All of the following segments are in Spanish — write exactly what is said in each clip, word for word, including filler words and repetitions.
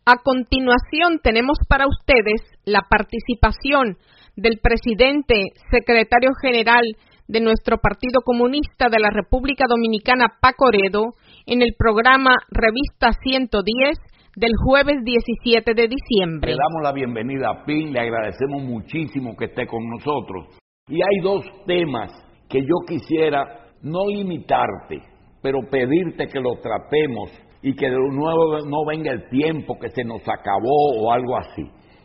A continuación tenemos para ustedes la participación del presidente, secretario general de nuestro Partido Comunista de la República Dominicana, Paco Oredo, en el programa Revista ciento diez del jueves diecisiete de diciembre. Le damos la bienvenida a P I N, le agradecemos muchísimo que esté con nosotros. Y hay dos temas que yo quisiera no imitarte, pero pedirte que los tratemos y que de nuevo no venga el tiempo que se nos acabó o algo así.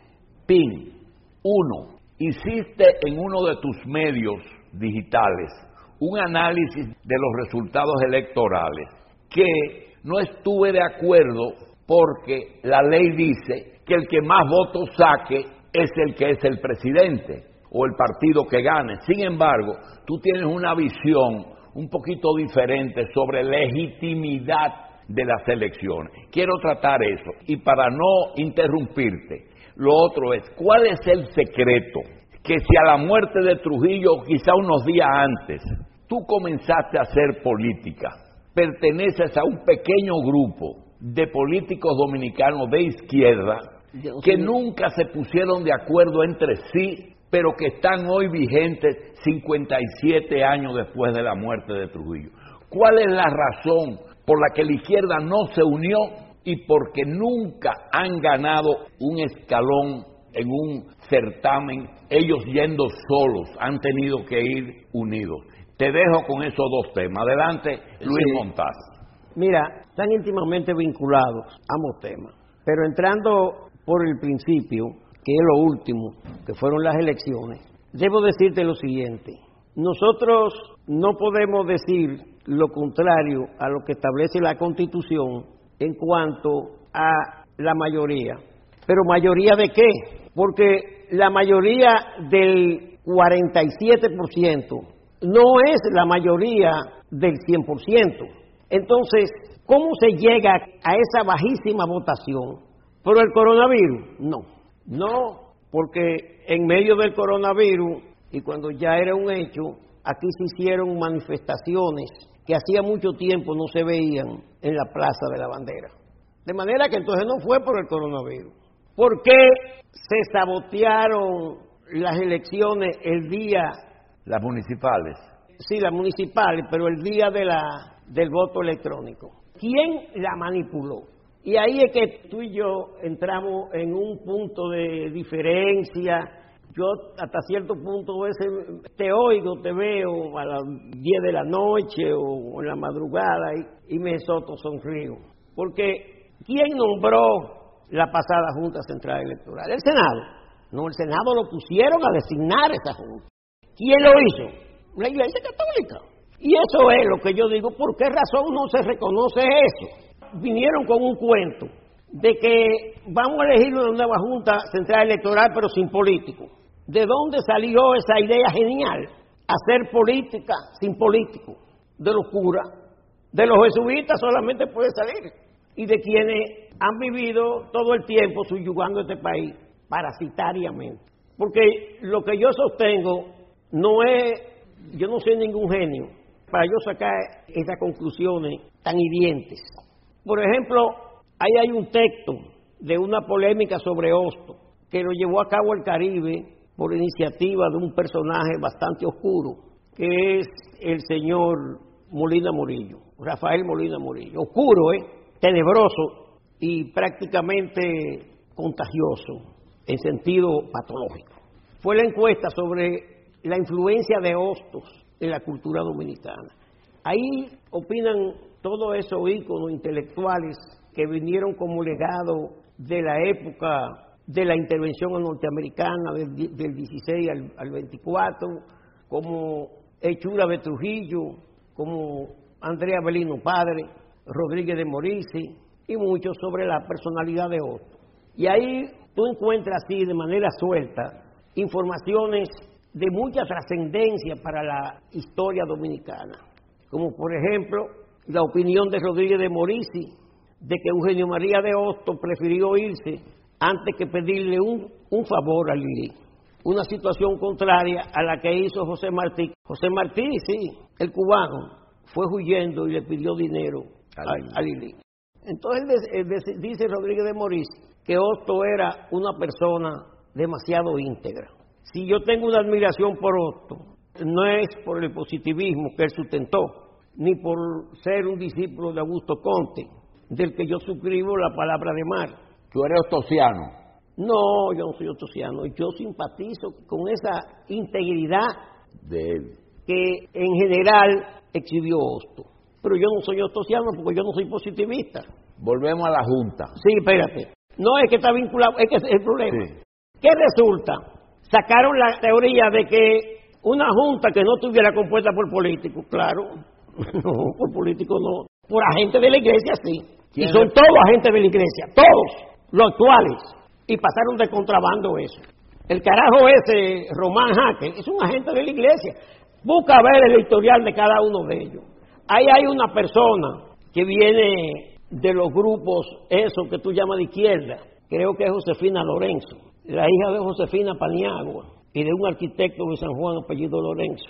P I N, uno, hiciste en uno de tus medios digitales un análisis de los resultados electorales que no estuve de acuerdo porque la ley dice que el que más votos saque es el que es el presidente o el partido que gane. Sin embargo, tú tienes una visión un poquito diferente sobre legitimidad de las elecciones. Quiero tratar eso. Y para no interrumpirte, lo otro es, ¿cuál es el secreto? Que si a la muerte de Trujillo, quizá unos días antes, tú comenzaste a hacer política, perteneces a un pequeño grupo de políticos dominicanos de izquierda que nunca se pusieron de acuerdo entre sí, pero que están hoy vigentes cincuenta y siete años después de la muerte de Trujillo. ¿Cuál es la razón por la que la izquierda no se unió y porque nunca han ganado un escalón en un certamen, ellos yendo solos, han tenido que ir unidos? Te dejo con esos dos temas. Adelante, Luis sí. Montaz. Mira, están íntimamente vinculados ambos temas, pero entrando por el principio, que es lo último, que fueron las elecciones, debo decirte lo siguiente: nosotros no podemos decir lo contrario a lo que establece la Constitución en cuanto a la mayoría. ¿Pero mayoría de qué? Porque la mayoría del cuarenta y siete por ciento no es la mayoría del cien por ciento. Entonces, ¿cómo se llega a esa bajísima votación? ¿Por el coronavirus? No, no, porque en medio del coronavirus, y cuando ya era un hecho, aquí se hicieron manifestaciones que hacía mucho tiempo no se veían en la Plaza de la Bandera. De manera que entonces no fue por el coronavirus. ¿Por qué se sabotearon las elecciones el día? Las municipales. Sí, las municipales, pero el día de la, del voto electrónico. ¿Quién la manipuló? Y ahí es que tú y yo entramos en un punto de diferencia. Yo hasta cierto punto a veces te oigo, te veo a las diez de la noche o en la madrugada y, y me soto sonrío. Porque ¿quién nombró la pasada Junta Central Electoral? ¿El Senado? No, el Senado lo pusieron a designar esa Junta. ¿Quién lo hizo? La Iglesia Católica. Y eso es lo que yo digo, ¿por qué razón no se reconoce eso? Vinieron con un cuento de que vamos a elegir una nueva Junta Central Electoral pero sin políticos. ¿De dónde salió esa idea genial? Hacer política sin políticos. De los curas, de los jesuitas solamente puede salir. Y de quienes han vivido todo el tiempo subyugando este país parasitariamente. Porque lo que yo sostengo no es, yo no soy ningún genio para yo sacar esas conclusiones tan hirientes. Por ejemplo, ahí hay un texto de una polémica sobre Hostos que lo llevó a cabo el Caribe por iniciativa de un personaje bastante oscuro, que es el señor Molina Murillo, Rafael Molina Murillo. Oscuro, ¿eh? Tenebroso y prácticamente contagioso en sentido patológico. Fue la encuesta sobre la influencia de Hostos en la cultura dominicana. Ahí opinan todos esos íconos intelectuales que vinieron como legado de la época de la intervención norteamericana del, del dieciséis al, al veinticuatro, como Hechura de Trujillo, como Andrea Belino Padre, Rodríguez de Morisi y muchos sobre la personalidad de Hostos. Y ahí tú encuentras así de manera suelta informaciones de mucha trascendencia para la historia dominicana, como por ejemplo la opinión de Rodríguez de Morisi de que Eugenio María de Hostos prefirió irse antes que pedirle un, un favor a Lili. Una situación contraria a la que hizo José Martí. José Martí, sí, el cubano, fue huyendo y le pidió dinero a, a Lili. Entonces él, él dice Rodríguez de Morisi que Hostos era una persona demasiado íntegra. Si yo tengo una admiración por Hostos, no es por el positivismo que él sustentó, ni por ser un discípulo de Augusto Conte, del que yo suscribo la palabra de mar. ¿Tú eres hostosiano? No, yo no soy hostosiano. Yo simpatizo con esa integridad De él. que en general exhibió Hostos. Pero yo no soy hostosiano porque yo no soy positivista. Volvemos a la Junta. Sí, espérate. No es que está vinculado, es que es el problema. Sí. ¿Qué resulta? Sacaron la teoría de que una junta que no estuviera compuesta por políticos, claro, no, por políticos no, por agentes de la iglesia sí. Y son es? todos agentes de la iglesia, todos, los actuales. Y pasaron de contrabando eso. El carajo ese, Román Jaque, es un agente de la iglesia. Busca ver el historial de cada uno de ellos. Ahí hay una persona que viene de los grupos, esos que tú llamas de izquierda, creo que es Josefina Lorenzo, la hija de Josefina Paniagua y de un arquitecto de San Juan apellido Lorenzo.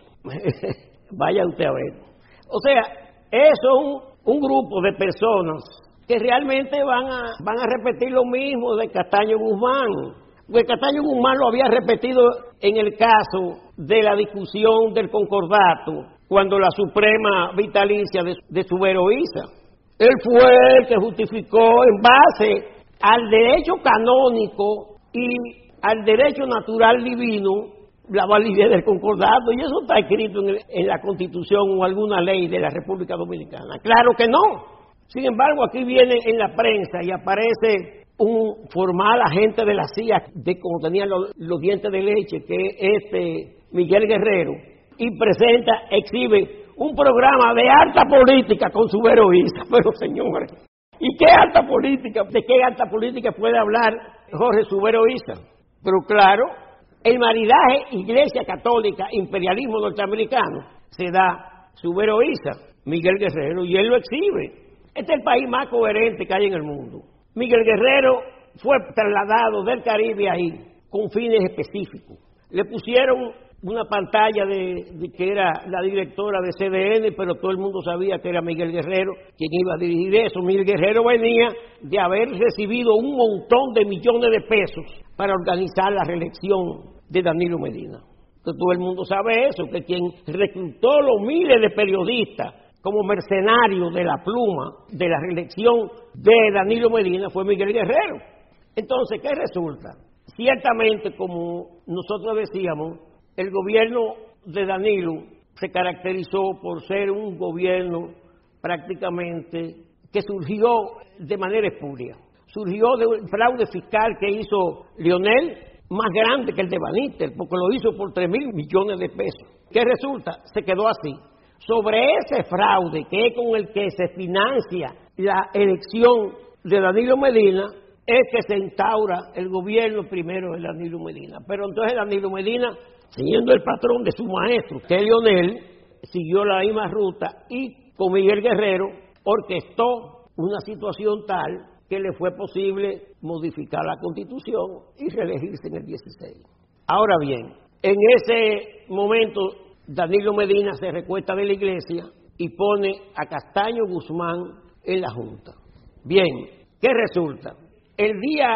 Vaya usted a ver. O sea, eso es un, un grupo de personas que realmente van a, van a repetir lo mismo de Castaño Guzmán. Porque Castaño Guzmán lo había repetido en el caso de la discusión del concordato, cuando la Suprema vitalicia de, de Subero Isa. Él fue el que justificó en base al derecho canónico y al derecho natural divino la validez del concordato, y eso está escrito en, el, en la Constitución o alguna ley de la República Dominicana. Claro que no. Sin embargo, aquí viene en la prensa y aparece un formal agente de la C I A, de como tenían los, los dientes de leche, que es este Miguel Guerrero, y presenta, exhibe un programa de alta política con Subero Isa. Pero señores, ¿y qué alta política? ¿De qué alta política puede hablar Jorge Subero Isa? Pero claro, el maridaje Iglesia Católica, imperialismo norteamericano, se da Subero Isa, Miguel Guerrero, y él lo exhibe. Este es el país más coherente que hay en el mundo. Miguel Guerrero fue trasladado del Caribe ahí con fines específicos. Le pusieron una pantalla de, de que era la directora de C D N, pero todo el mundo sabía que era Miguel Guerrero quien iba a dirigir eso. Miguel Guerrero venía de haber recibido un montón de millones de pesos para organizar la reelección de Danilo Medina. Entonces, todo el mundo sabe eso, que quien reclutó los miles de periodistas como mercenarios de la pluma de la reelección de Danilo Medina fue Miguel Guerrero. Entonces, ¿qué resulta? Ciertamente, como nosotros decíamos, el gobierno de Danilo se caracterizó por ser un gobierno prácticamente que surgió de manera espuria. Surgió de un fraude fiscal que hizo Lionel, más grande que el de Baníter, porque lo hizo por tres mil millones de pesos. ¿Qué resulta? Se quedó así. Sobre ese fraude, que es con el que se financia la elección de Danilo Medina, es que se instaura el gobierno primero de Danilo Medina. Pero entonces Danilo Medina, siguiendo el patrón de su maestro, que es Lionel, siguió la misma ruta y con Miguel Guerrero orquestó una situación tal que le fue posible modificar la Constitución y reelegirse en el dieciséis. Ahora bien, en ese momento Danilo Medina se recuesta de la iglesia y pone a Castaño Guzmán en la Junta. Bien, ¿qué resulta? El día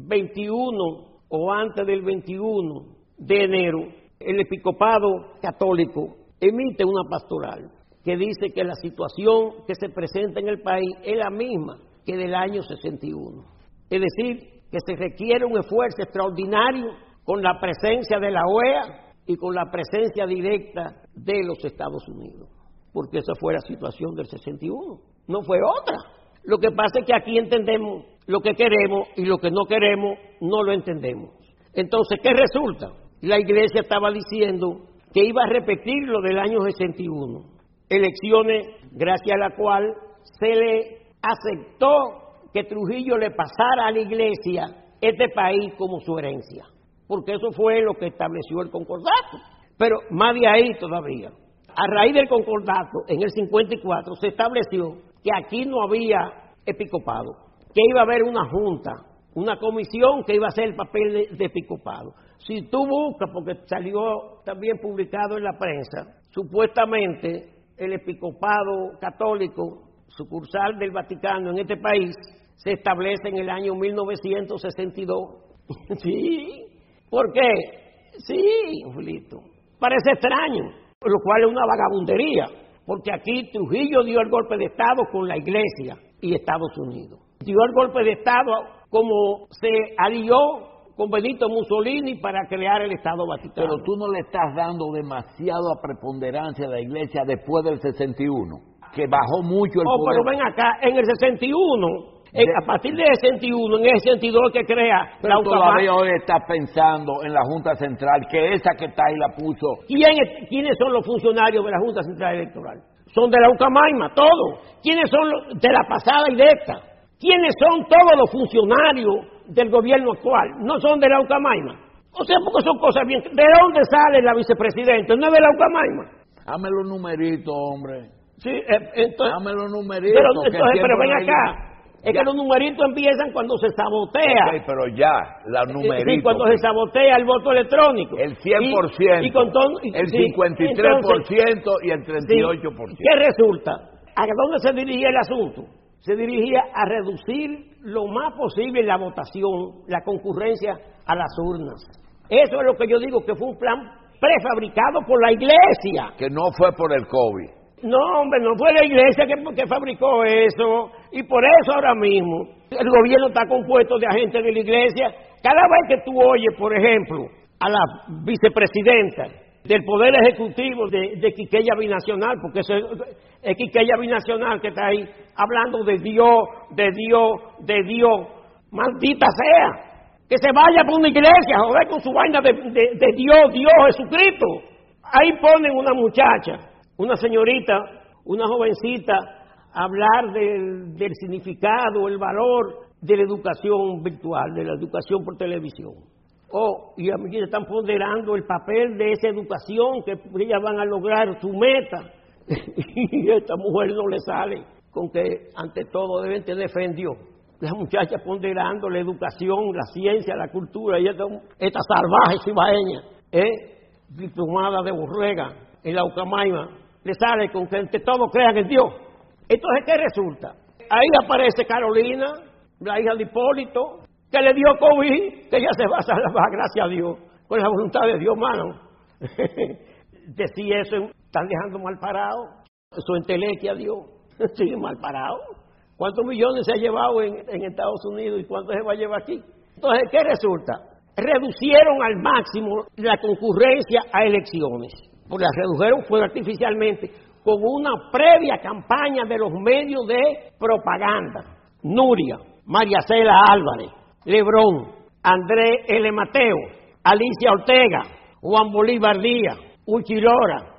veintiuno o antes del veintiuno de enero, el episcopado católico emite una pastoral que dice que la situación que se presenta en el país es la misma que del año sesenta y uno. Es decir, que se requiere un esfuerzo extraordinario con la presencia de la O E A y con la presencia directa de los Estados Unidos, porque esa fue la situación del sesenta y uno, no fue otra. Lo que pasa es que aquí entendemos lo que queremos y lo que no queremos no lo entendemos. Entonces, ¿qué resulta? La iglesia estaba diciendo que iba a repetir lo del año sesenta y uno, elecciones gracias a la cual se le aceptó que Trujillo le pasara a la iglesia este país como su herencia, porque eso fue lo que estableció el concordato. Pero más de ahí todavía, a raíz del concordato, en el cincuenta y cuatro se estableció que aquí no había episcopado, que iba a haber una junta, una comisión que iba a hacer el papel de, de episcopado. Si tú buscas, porque salió también publicado en la prensa, supuestamente el episcopado católico sucursal del Vaticano en este país se establece en el año mil novecientos sesenta y dos. Sí, ¿por qué? Sí, Julito, parece extraño, lo cual es una vagabundería, porque aquí Trujillo dio el golpe de Estado con la Iglesia y Estados Unidos. Dio el golpe de Estado como se alió con Benito Mussolini para crear el Estado Vaticano. Pero tú no le estás dando demasiada preponderancia a la Iglesia después del sesenta y uno, que bajó mucho el oh, poder. Pero ven acá, en el sesenta y uno, de, a partir del sesenta y uno, en el sesenta y dos que crea pero la todavía hoy estás pensando en la Junta Central, que esa que está ahí la puso. ¿Quién es, ¿Quiénes son los funcionarios de la Junta Central Electoral? Son de la Ucamaima, todos. ¿Quiénes son los de la pasada y de esta? ¿Quiénes son todos los funcionarios del gobierno actual? ¿No son de la Ucamaima? O sea, porque son cosas bien... ¿De dónde sale la vicepresidenta? ¿No es de la Ucamaima? Dame los numeritos, hombre. Sí, eh, entonces... Dame los numeritos. Pero, entonces, pero ven acá. Hay... Es ya. que los numeritos empiezan cuando se sabotea. Okay, pero ya, los numeritos. Sí, cuando se sabotea el voto electrónico. El cien por ciento. Y, y con todo, y, el sí, cincuenta y tres por ciento entonces, y el treinta y ocho por ciento. Sí, ¿qué resulta? ¿A dónde se dirigía el asunto? Se dirigía a reducir lo más posible la votación, la concurrencia a las urnas. Eso es lo que yo digo, que fue un plan prefabricado por la Iglesia. Que no fue por el COVID. No, hombre, no fue la Iglesia que, que fabricó eso. Y por eso ahora mismo el gobierno está compuesto de agentes de la Iglesia. Cada vez que tú oyes, por ejemplo, a la vicepresidenta del Poder Ejecutivo de, de Quiqueya Binacional, porque eso es, es Quiqueya Binacional que está ahí hablando de Dios, de Dios, de Dios, maldita sea, que se vaya por una iglesia, joder, con su vaina de, de, de Dios, Dios, Jesucristo. Ahí ponen una muchacha, una señorita, una jovencita, a hablar del, del significado, el valor de la educación virtual, de la educación por televisión. Oh, y a mí están ponderando el papel de esa educación, que ellas van a lograr su meta. Y a esta mujer no le sale con que ante todo deben tener fe en Dios. Las muchachas ponderando la educación, la ciencia, la cultura, y esta, esta salvaje cibaeña, ¿eh? diplomada de Borrega en la Ucamaima, le sale con que ante todo crean en Dios. Entonces, ¿qué resulta? Ahí aparece Carolina, la hija de Hipólito, que le dio COVID, que ya se va a salvar, gracias a Dios, con la voluntad de Dios, mano. Decir eso, están dejando mal parado, eso entelequia a Dios, sigue mal parado. ¿Cuántos millones se ha llevado en, en Estados Unidos y cuántos se va a llevar aquí? Entonces, ¿qué resulta? Reducieron al máximo la concurrencia a elecciones, porque la redujeron fue artificialmente, con una previa campaña de los medios de propaganda. Nuria, María Cela Álvarez, Lebrón, Andrés L. Mateo, Alicia Ortega, Juan Bolívar Díaz, Uchilora,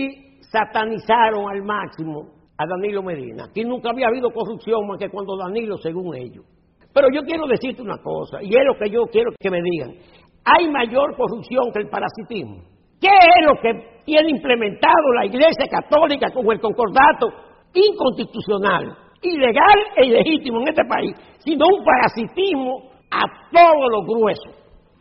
y satanizaron al máximo a Danilo Medina. Aquí nunca había habido corrupción más que cuando Danilo, según ellos. Pero yo quiero decirte una cosa, y es lo que yo quiero que me digan. ¿Hay mayor corrupción que el parasitismo? ¿Qué es lo que tiene implementado la Iglesia Católica con el concordato inconstitucional, ilegal e ilegítimo en este país, sino un parasitismo a todo lo grueso?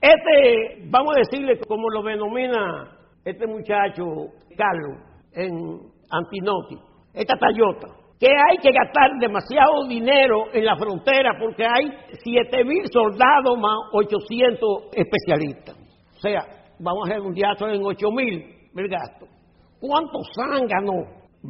Este, vamos a decirle como lo denomina este muchacho Carlos en Antinotti, esta Toyota, que hay que gastar demasiado dinero en la frontera porque hay siete mil soldados más ochocientos especialistas. O sea, vamos a redondear en ocho mil el gasto. ¿Cuántos zánganos,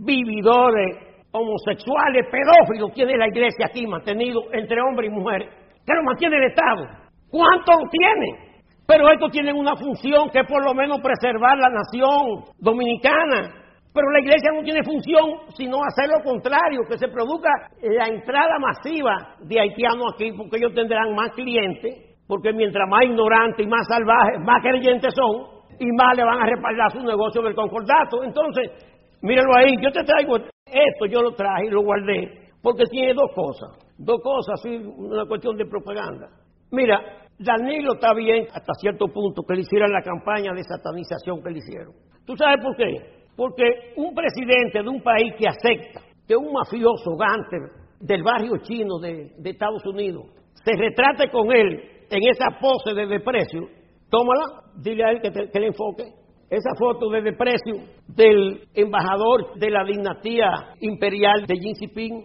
vividores, homosexuales, pedófilos tiene la iglesia aquí mantenido entre hombres y mujeres? ¿Qué lo mantiene el Estado? ¿Cuántos lo tienen? Pero estos tienen una función que es por lo menos preservar la nación dominicana. Pero la iglesia no tiene función sino hacer lo contrario, que se produzca la entrada masiva de haitianos aquí, porque ellos tendrán más clientes, porque mientras más ignorantes y más salvajes, más creyentes son, y más le van a respaldar su negocio del concordato. Entonces, míralo ahí, yo te traigo esto, yo lo traje y lo guardé, porque tiene dos cosas, dos cosas, sí, una cuestión de propaganda. Mira, Danilo está bien hasta cierto punto que le hicieran la campaña de satanización que le hicieron. ¿Tú sabes por qué? Porque un presidente de un país que acepta que un mafioso gánster del barrio chino de, de Estados Unidos se retrate con él en esa pose de desprecio, tómala, dile a él que, te, que le enfoque. Esa foto de desprecio del embajador de la dinastía imperial de Xi Jinping,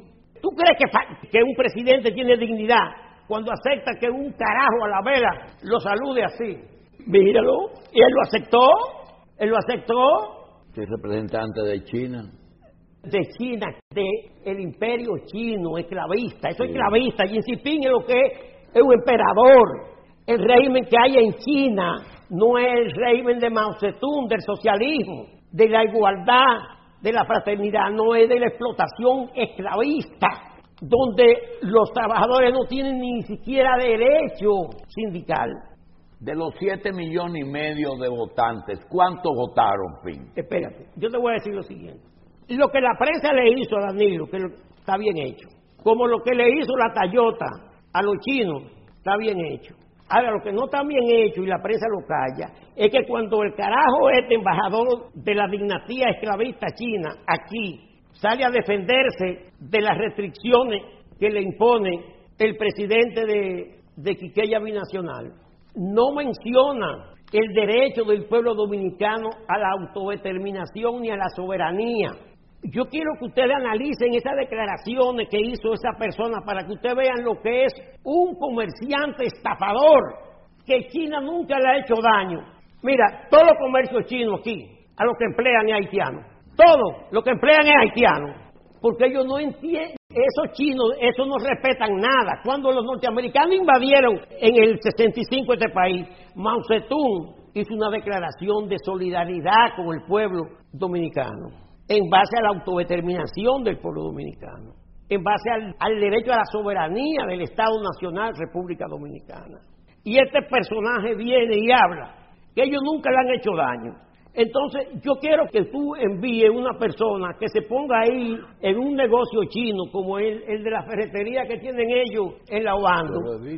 ¿Tú crees que, que un presidente tiene dignidad cuando acepta que un carajo a la vela lo salude así? Míralo, y él lo aceptó, él lo aceptó. ¿Qué representante de China? De China, de el imperio chino, esclavista, eso es sí. Esclavista. Xi Jinping es lo que es, es un emperador. El régimen que hay en China no es el régimen de Mao Zedong, del socialismo, de la igualdad, de la fraternidad, no es de la explotación esclavista, donde los trabajadores no tienen ni siquiera derecho sindical. De los siete millones y medio de votantes, ¿cuántos votaron, Pin? Espérate, yo te voy a decir lo siguiente. Lo que la prensa le hizo a Danilo, que está bien hecho, como lo que le hizo la Toyota a los chinos, está bien hecho. Ahora, lo que no está bien hecho, y la prensa lo calla, es que cuando el carajo este embajador de la dinastía esclavista china aquí sale a defenderse de las restricciones que le impone el presidente de, de Quiqueya Binacional, no menciona el derecho del pueblo dominicano a la autodeterminación ni a la soberanía. Yo quiero que ustedes analicen esas declaraciones que hizo esa persona para que ustedes vean lo que es un comerciante estafador, que China nunca le ha hecho daño. Mira, todo los comercios chinos aquí, a los que emplean es haitiano. Todo lo que emplean es haitiano. Porque ellos no entienden, esos chinos, esos no respetan nada. Cuando los norteamericanos invadieron en el sesenta y cinco este país, Mao Zedong hizo una declaración de solidaridad con el pueblo dominicano, en base a la autodeterminación del pueblo dominicano, en base al, al derecho a la soberanía del Estado Nacional República Dominicana. Y este personaje viene y habla que ellos nunca le han hecho daño. Entonces yo quiero que tú envíes una persona que se ponga ahí en un negocio chino como el, el de la ferretería que tienen ellos en la Obando.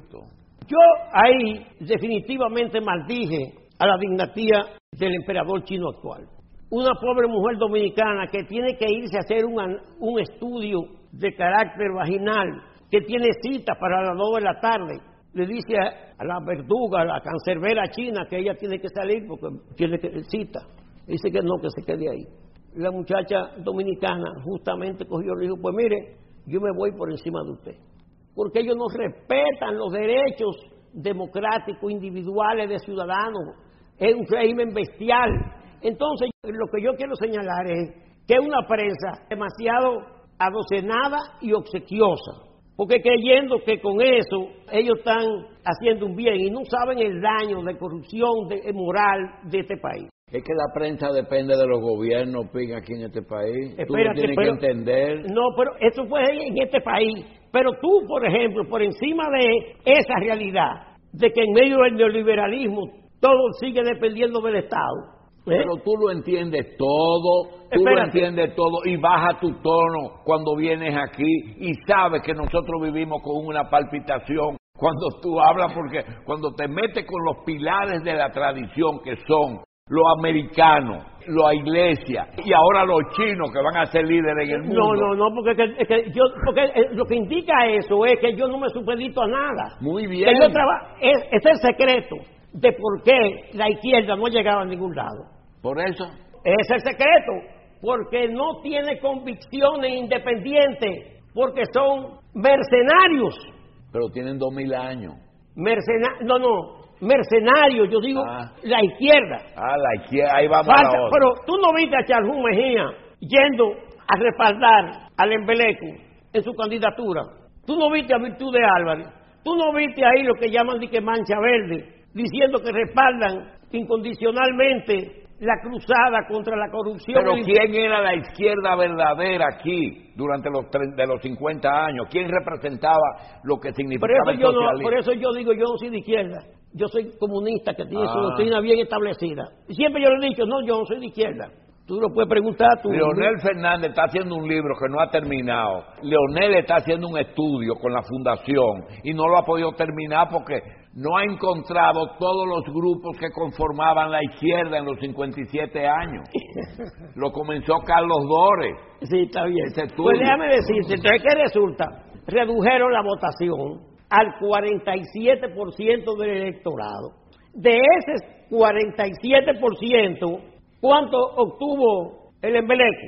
Yo ahí definitivamente maldije a la dinastía del emperador chino actual. Una pobre mujer dominicana que tiene que irse a hacer un, un estudio de carácter vaginal, que tiene cita para las dos de la tarde, le dice a, a la verduga, a la cancerbera china, que ella tiene que salir porque tiene que cita. Dice que no, que se quede ahí. La muchacha dominicana justamente cogió y le dijo, pues mire, yo me voy por encima de usted, porque ellos no respetan los derechos democráticos individuales de ciudadanos, es un régimen bestial. Entonces, lo que yo quiero señalar es que es una prensa demasiado adocenada y obsequiosa, porque creyendo que con eso ellos están haciendo un bien y no saben el daño de corrupción de, moral de este país. Es que la prensa depende de los gobiernos, Pin, aquí en este país. Espérate, tú lo tienes pero, que entender. No, pero eso fue en este país. Pero tú, por ejemplo, por encima de esa realidad, de que en medio del neoliberalismo todo sigue dependiendo del Estado, ¿Eh? Pero tú lo entiendes todo, tú Espérate. lo entiendes todo y baja tu tono cuando vienes aquí y sabes que nosotros vivimos con una palpitación cuando tú hablas, porque cuando te metes con los pilares de la tradición que son los americanos, la iglesia y ahora los chinos que van a ser líderes en el mundo. No, no, no, porque, es que yo, porque lo que indica eso es que yo no me supedito a nada. Muy bien. Que yo traba, es, es el secreto de por qué la izquierda no llegaba a ningún lado. Por eso. Es el secreto, porque no tiene convicciones independientes, porque son mercenarios. Pero tienen dos mil años. Mercena, no, no, mercenarios, yo digo, ah. la izquierda. Ah, la izquierda, ahí vamos Falta, a la otra. Pero tú no viste a Charles Mejía yendo a respaldar al Embeleco en su candidatura. Tú no viste a Virtud de Álvarez. Tú no viste ahí lo que llaman de que mancha verde, diciendo que respaldan incondicionalmente la cruzada contra la corrupción. Pero ¿quién era la izquierda verdadera aquí durante los de los cincuenta años? ¿Quién representaba lo que significaba el socialismo? No, por eso yo digo, yo no soy de izquierda. Yo soy comunista que tiene ah. su doctrina bien establecida. Y siempre yo le he dicho, no, yo no soy de izquierda. Tú lo puedes preguntar a tu... Leonel Fernández está haciendo un libro que no ha terminado. Leonel está haciendo un estudio con la fundación y no lo ha podido terminar porque no ha encontrado todos los grupos que conformaban la izquierda en los cincuenta y siete años. Lo comenzó Carlos Dores. Sí, está bien. Pues déjame decirte, entonces, ¿qué resulta? Redujeron la votación al cuarenta y siete por ciento del electorado. De ese cuarenta y siete por ciento... ¿cuánto obtuvo el Embeleco?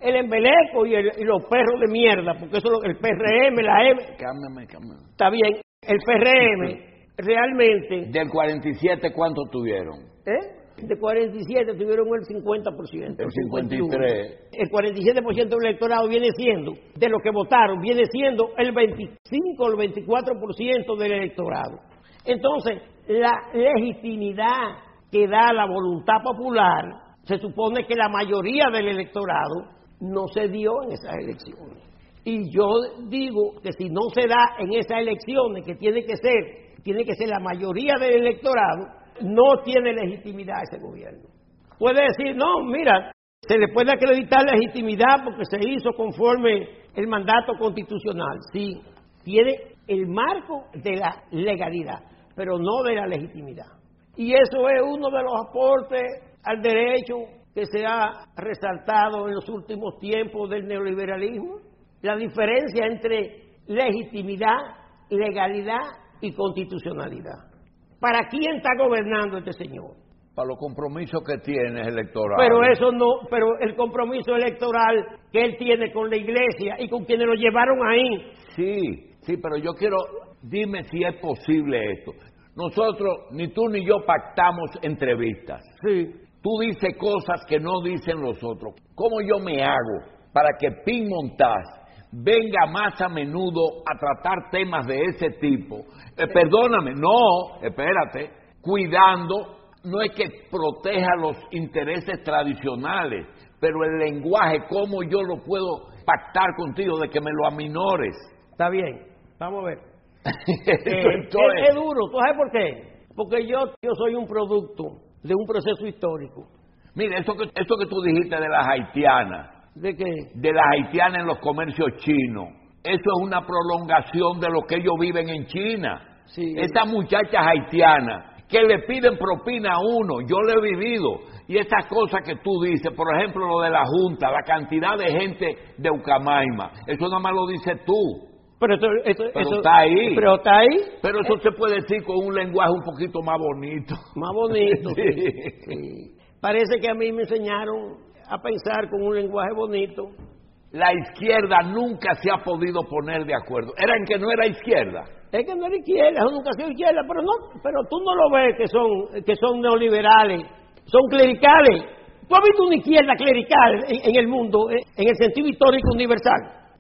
el embeleco y, el, y los perros de mierda, porque eso es lo, el P R M, la M. Cámbiame, cámbiame. Está bien, el P R M realmente. Del cuarenta y siete, ¿cuánto tuvieron? ¿Eh? De cuarenta y siete tuvieron el cincuenta por ciento. El cincuenta y tres. El cuarenta y siete por ciento del electorado viene siendo, de los que votaron, viene siendo el veinticinco o el veinticuatro por ciento del electorado. Entonces, la legitimidad que da la voluntad popular, se supone que la mayoría del electorado no se dio en esas elecciones. Y yo digo que si no se da en esas elecciones, que tiene que ser, tiene que ser la mayoría del electorado, no tiene legitimidad ese gobierno. Puede decir, no, mira, se le puede acreditar legitimidad porque se hizo conforme el mandato constitucional. Sí, tiene el marco de la legalidad, pero no de la legitimidad. Y eso es uno de los aportes al derecho que se ha resaltado en los últimos tiempos del neoliberalismo. La diferencia entre legitimidad, legalidad y constitucionalidad. ¿Para quién está gobernando este señor? Para los compromisos que tiene electorales. Pero eso no, pero el compromiso electoral que él tiene con la iglesia y con quienes lo llevaron ahí. Sí, sí, pero yo quiero, dime si es posible esto. Nosotros, ni tú ni yo pactamos entrevistas. Sí. Tú dices cosas que no dicen los otros. ¿Cómo yo me hago para que Pin Montaz venga más a menudo a tratar temas de ese tipo? Eh, perdóname, no, espérate, cuidando, no es que proteja los intereses tradicionales, pero el lenguaje, ¿cómo yo lo puedo pactar contigo de que me lo aminores? Está bien, vamos a ver. eh, es, es duro, ¿tú sabes por qué? Porque yo, yo soy un producto de un proceso histórico. Mira, eso que, eso que tú dijiste de las haitianas, ¿de qué? De las haitianas en los comercios chinos, eso es una prolongación de lo que ellos viven en China. Sí. Estas muchachas haitianas que le piden propina a uno, yo lo he vivido. Y esas cosas que tú dices, por ejemplo, lo de la Junta, la cantidad de gente de Ucamaima, eso nada más lo dices tú. Pero, esto, esto, pero eso, está ahí. Pero está ahí. Pero eso eh. se puede decir con un lenguaje un poquito más bonito. Más bonito, sí. Sí. Sí. Parece que a mí me enseñaron a pensar con un lenguaje bonito. La izquierda nunca se ha podido poner de acuerdo. Era en que no era izquierda. Es que no era izquierda, eso nunca ha sido izquierda, pero no, pero tú no lo ves que son que son neoliberales, son clericales. ¿Tú has visto una izquierda clerical en, en el mundo, eh, en el sentido histórico universal?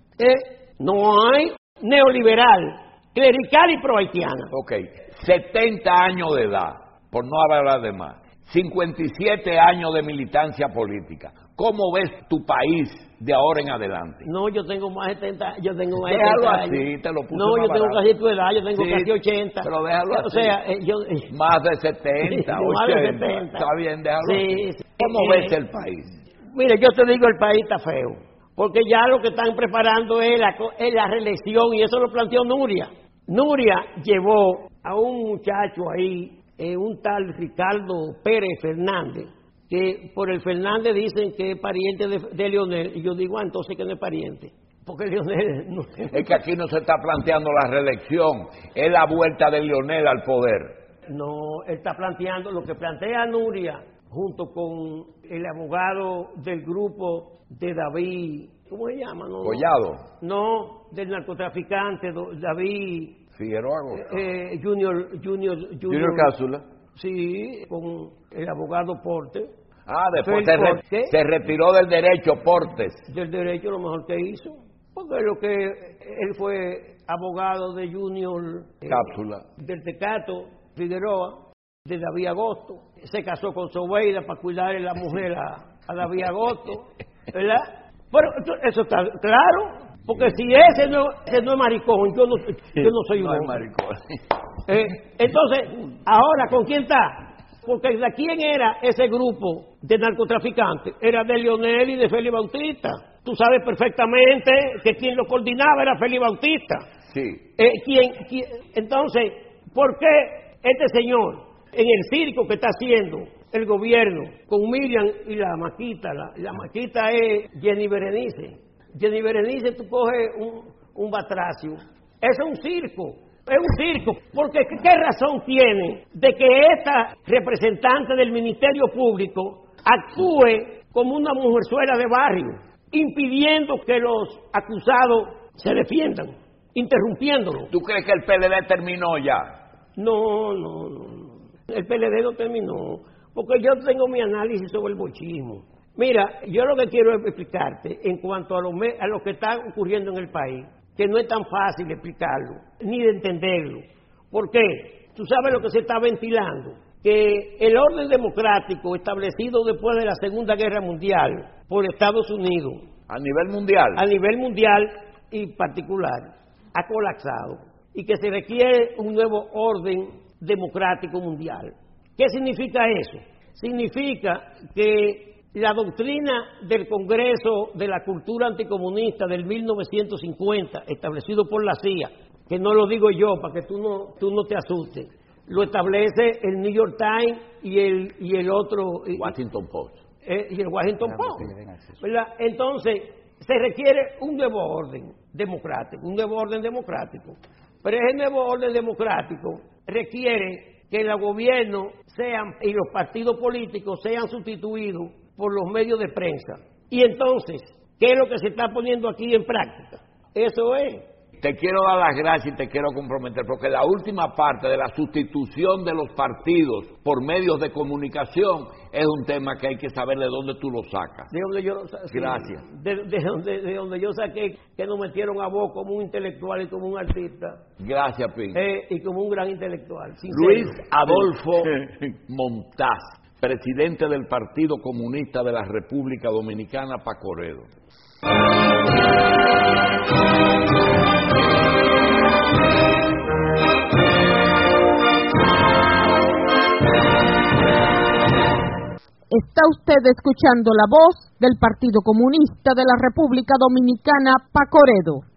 Eh, no hay neoliberal, clerical y pro-haitiana. Ok, setenta años de edad, por no hablar de más, cincuenta y siete años de militancia política. ¿Cómo ves tu país de ahora en adelante? No, yo tengo más de setenta, yo tengo más de déjalo setenta así, años. te lo puse No, yo tengo barato. casi tu edad, yo tengo sí, casi ochenta. Pero déjalo o así. O sea, eh, yo... Eh, más de setenta, más ochenta. de setenta. Está bien, déjalo sí, así. Sí, ¿Cómo eh, ves el país? Mire, yo te digo, el país está feo. Porque ya lo que están preparando es la, es la reelección, y eso lo planteó Nuria. Nuria llevó a un muchacho ahí, eh, un tal Ricardo Pérez Fernández, que por el Fernández dicen que es pariente de, de Leonel, y yo digo, ah, entonces que no es pariente, porque Leonel no es que aquí no se está planteando la reelección, es la vuelta de Leonel al poder. No, él está planteando lo que plantea Nuria, junto con el abogado del grupo de David, ¿cómo se llama? No, Collado. No, del narcotraficante, David Figueroa. Eh, Junior, Junior, Junior, Junior Cápsula. Sí, con el abogado Portes. Ah, después se, re, se retiró del derecho Portes. Del derecho, lo mejor que hizo. Porque lo que él fue abogado de Junior Cápsula. Eh, del Tecato, Figueroa, de David Agosto. Se casó con Sobeida para cuidar a la mujer a, a David Agosto, ¿verdad? Pero eso está claro. Porque si ese no, ese no es maricón, yo no, yo no soy un no hombre. Es maricón. Eh, entonces, ahora, ¿con quién está? Porque ¿de quién era ese grupo de narcotraficantes? Era de Leonel y de Félix Bautista. Tú sabes perfectamente que quien lo coordinaba era Félix Bautista. Sí. Eh, ¿quién, quién? Entonces, ¿por qué este señor, en el circo que está haciendo el gobierno con Miriam y la Maquita, la, la Maquita es Jenny Berenice? Jenny Berenice, tú coges un, un batracio. Eso es un circo. Es un circo. Porque ¿qué razón tiene de que esta representante del Ministerio Público actúe como una mujerzuela de barrio? impidiendo que los acusados se defiendan, interrumpiéndolo. ¿Tú crees que el P L D terminó ya? No, no, no, no. El P L D no terminó, porque yo tengo mi análisis sobre el bochismo. Mira, yo lo que quiero es explicarte en cuanto a lo, me, a lo que está ocurriendo en el país, que no es tan fácil explicarlo, ni de entenderlo. ¿Por qué? Tú sabes lo que se está ventilando, que el orden democrático establecido después de la Segunda Guerra Mundial por Estados Unidos, a nivel mundial, a nivel mundial y particular, ha colapsado y que se requiere un nuevo orden democrático mundial. ¿Qué significa eso? Significa que la doctrina del Congreso de la Cultura Anticomunista del mil novecientos cincuenta, establecido por la C I A, que no lo digo yo para que tú no, tú no te asustes, lo establece el New York Times y el, y el otro... Washington Post. Eh, y el Washington Post. ¿Verdad? Entonces, se requiere un nuevo orden democrático, un nuevo orden democrático. Pero ese nuevo orden democrático requiere que los gobiernos sean y los partidos políticos sean sustituidos por los medios de prensa. Y entonces, ¿qué es lo que se está poniendo aquí en práctica? Eso es. Te quiero dar las gracias y te quiero comprometer, porque la última parte de la sustitución de los partidos por medios de comunicación es un tema que hay que saber de dónde tú lo sacas. De donde yo, sí, gracias. De, de, donde, de donde yo saqué que nos metieron a vos como un intelectual y como un artista. Gracias, Pin. Eh, y como un gran intelectual. Sincero. Luis Adolfo Montaz, presidente del Partido Comunista de la República Dominicana, Pacoredo. Está usted escuchando la voz del Partido Comunista de la República Dominicana, Pacoredo.